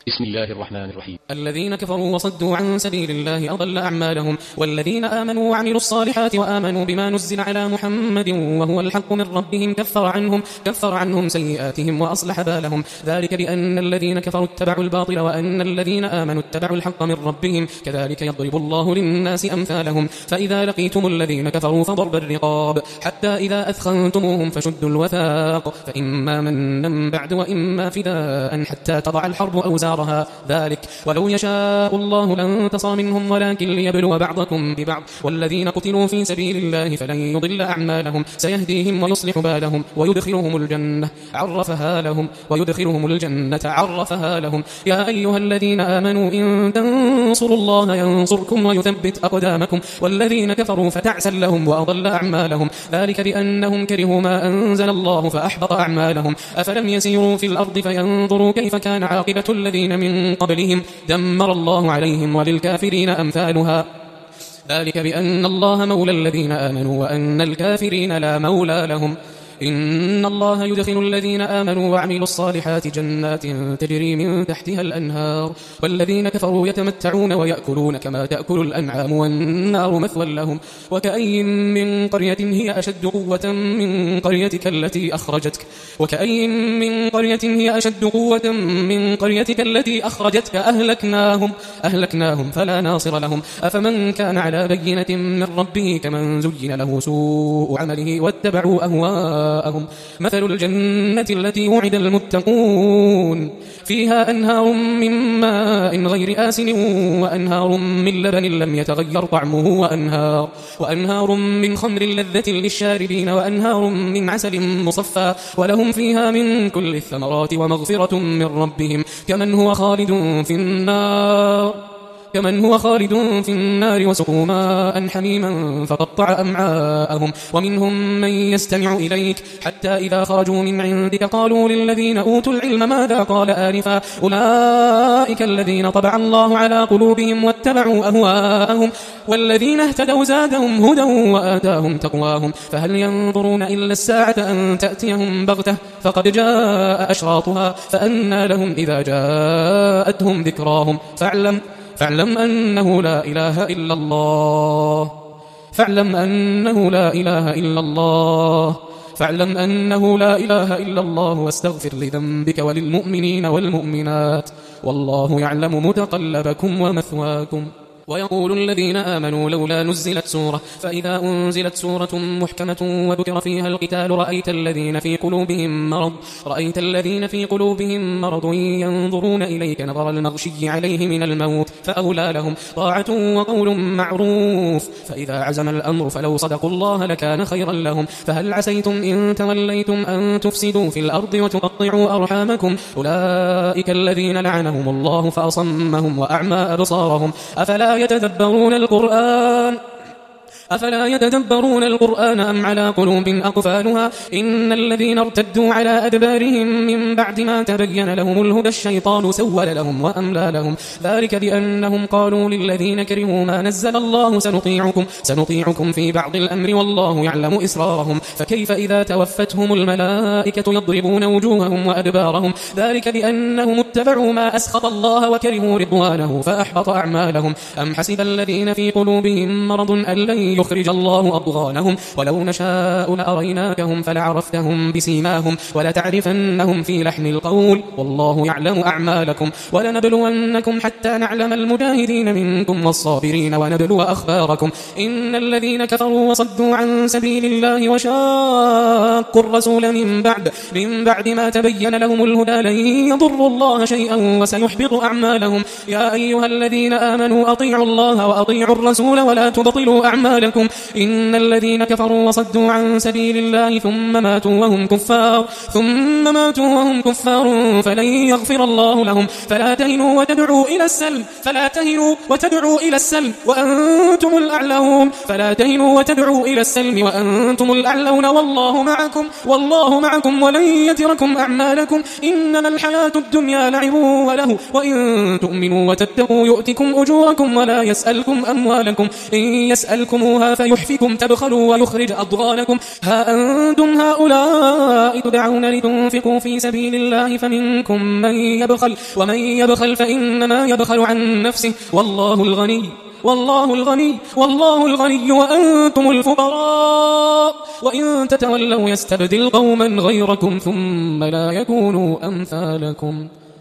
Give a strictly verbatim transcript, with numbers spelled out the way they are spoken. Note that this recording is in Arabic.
بسم الله الرحمن الرحيم. الذين كفروا وصدوا عن سبيل الله أضل أعمالهم، والذين آمنوا وعملوا الصالحات وآمنوا بما نزل على محمد وهو الحق من ربهم كفر عنهم, كفر عنهم سيئاتهم وأصلح بالهم. ذلك بأن الذين كفروا اتبعوا الباطل وأن الذين آمنوا اتبعوا الحق من ربهم، كذلك يضرب الله للناس أمثالهم. فإذا لقيتم الذين كفروا فضرب الرقاب حتى إذا أثخنتموهم فشدوا الوثاق، فإما منا بعد وإما فداء حتى تضع الحرب أوزارها. ذلك ولو يشاء الله لانتصر منهم ولكن ليبلو بعضكم ببعض، والذين قتلوا في سبيل الله فلن يضل أعمالهم، سيهديهم ويصلح بالهم ويدخلهم الجنة عرفها لهم ويدخلهم الجنة عرفها لهم. يا أيها الذين آمنوا إن تنصروا الله ينصركم ويثبت أقدامكم، والذين كفروا فتعسا لهم وأضل أعمالهم. ذلك بأنهم كرهوا ما أنزل الله فأحبط أعمالهم. أفلم يسيروا في الأرض فينظروا كيف كان عاقبة الذين من قبلهم دمر الله عليهم وللكافرين أمثالها. ذلك بأن الله مولى الذين آمنوا وأن الكافرين لا مولى لهم. إن الله يدخل الذين آمنوا وعملوا الصالحات جنات تجري من تحتها الأنهار، والذين كفروا يتمتعون ويأكلون كما تأكل الأنعام والنار مثوى لهم. وكأي من قرية هي أشد قوة من قريتك التي أخرجتك وكأي من قرية هي أشد قوة من قريتك التي أخرجتك أهلكناهم أهلكناهم فلا ناصر لهم. أفمن كان على بينة من ربه كمن زين له سوء عمله واتبعوا أهواءهم. مثل الجنة التي وعد المتقون فيها أنهار من ماء غير آسن وأنهار من لبن لم يتغير طعمه وأنهار, وأنهار من خمر لذة للشاربين وأنهار من عسل مصفى ولهم فيها من كل الثمرات ومغفرة من ربهم كمن هو خالد في النار كمن هو خالد في النار وسقوا ماء حميما فقطع أمعاءهم. ومنهم من يستمع إليك حتى إذا خرجوا من عندك قالوا للذين أوتوا العلم ماذا قال آنفا أولئك الذين طبع الله على قلوبهم واتبعوا أهواءهم والذين اهتدوا زادهم هدى وآتاهم تقواهم. فهل ينظرون إلا الساعة أن تأتيهم بغتة فقد جاء أشراطها فأنى لهم إذا جاءتهم ذكراهم. فاعلم فاعلم أنه لا إله إلا الله فاعلم أنه لا إله إلا الله فاعلم أنه لا إله إلا الله واستغفر لذنبك وللمؤمنين والمؤمنات والله يعلم متقلبكم ومثواكم. ويقول الذين آمنوا لولا نزلت سورة فإذا أنزلت سورة محكمة وذكر فيها القتال رأيت الذين في قلوبهم مرض رأيت الذين في قلوبهم مرض ينظرون إليك نظر المغشي عليه من الموت فأولى لهم طاعة وقول معروف. فإذا عزم الأمر فلو صدقوا الله لكان خيرا لهم. فهل عسيتم إن توليتم أن تفسدوا في الأرض وتقطعوا أرحامكم أولئك الذين لعنهم الله فأصمهم وأعمى أبصارهم أفلا يتدبرون القرآن أفلا يتدبرون القرآن أم على قلوب أقفالها. إن الذين ارتدوا على أدبارهم من بعد ما تبين لهم الهدى الشيطان سول لهم وأملى لهم. ذلك بأنهم قالوا للذين كرهوا ما نزل الله سنطيعكم, سنطيعكم في بعض الأمر والله يعلم إسرارهم. فكيف إذا توفتهم الملائكة يضربون وجوههم وأدبارهم. ذلك بأنهم اتبعوا ما أسخط الله وكرهوا رضوانه فأحبط أعمالهم. أم حسب الذين في قلوبهم مرض أن لن يخرج الله أضغانهم ولو نشاء لأريناكهم فلعرفتهم بسيماهم ولتعرفنهم في لحن القول والله يعلم أعمالكم. ولنبلونكم حتى نعلم المجاهدين منكم والصابرين ونبلو أخباركم. إن الذين كفروا وصدوا عن سبيل الله وشاقوا الرسول من بعد من بعد ما تبين لهم الهدى لن يضروا الله شيئا وسيحبط أعمالهم. يا أيها الذين آمنوا أطيعوا الله وأطيعوا الرسول ولا تبطلوا أعمالكم. إن الذين كفروا وصدوا عن سبيل الله ثم ماتوا وهم كفار ثم ماتوا وهم كفار فلن يغفر الله لهم. فلا تهنوا وتدعوا إلى السلم فلا تهنوا وتدعوا إلى السلم وأنتم الأعلون فلا تهنوا وتدعوا إلى السلم وأنتم الأعلون والله معكم والله معكم ولن يتركم أعمالكم. إنما الحياة الدنيا لعب وله وإن تؤمنوا وتتقوا يؤتكم أجوركم ولا يسألكم أموالكم إن يسألكم تتقوها فيحفكم تبخلوا ويخرج أضغانكم ها أنتم هؤلاء تدعون لتنفقوا في سبيل الله فمنكم من يبخل ومن يبخل فإنما يبخل عن نفسه والله الغني والله الغني والله الغني وأنتم الفقراء وإن تتولوا يستبدل قوما غيركم ثم لا يكونوا أمثالكم.